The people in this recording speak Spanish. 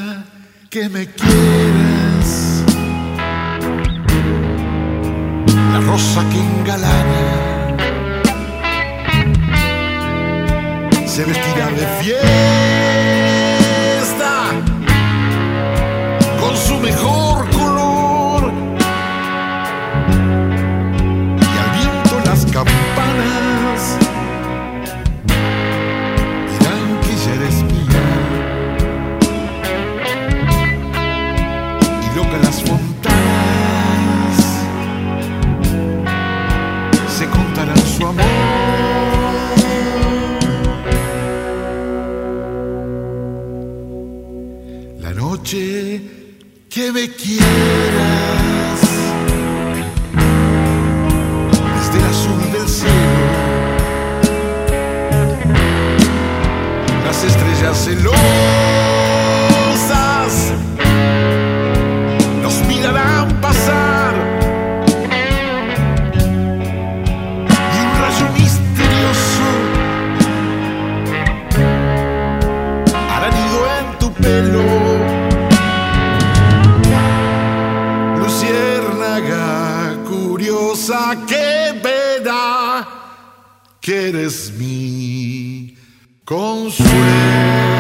que me quieres, la rosa que engalana se vestirá de fiesta con su mejor color, y al viento las campanas dirán que ya eres mía, y locas las fontanas se contarán su amor. La noche que me quieras, desde el azul del cielo, las estrellas celosas nos mirarán pasar, y un rayo misterioso hará nido en tu pelo. Luciérnaga curiosa que verá que eres mi consuelo.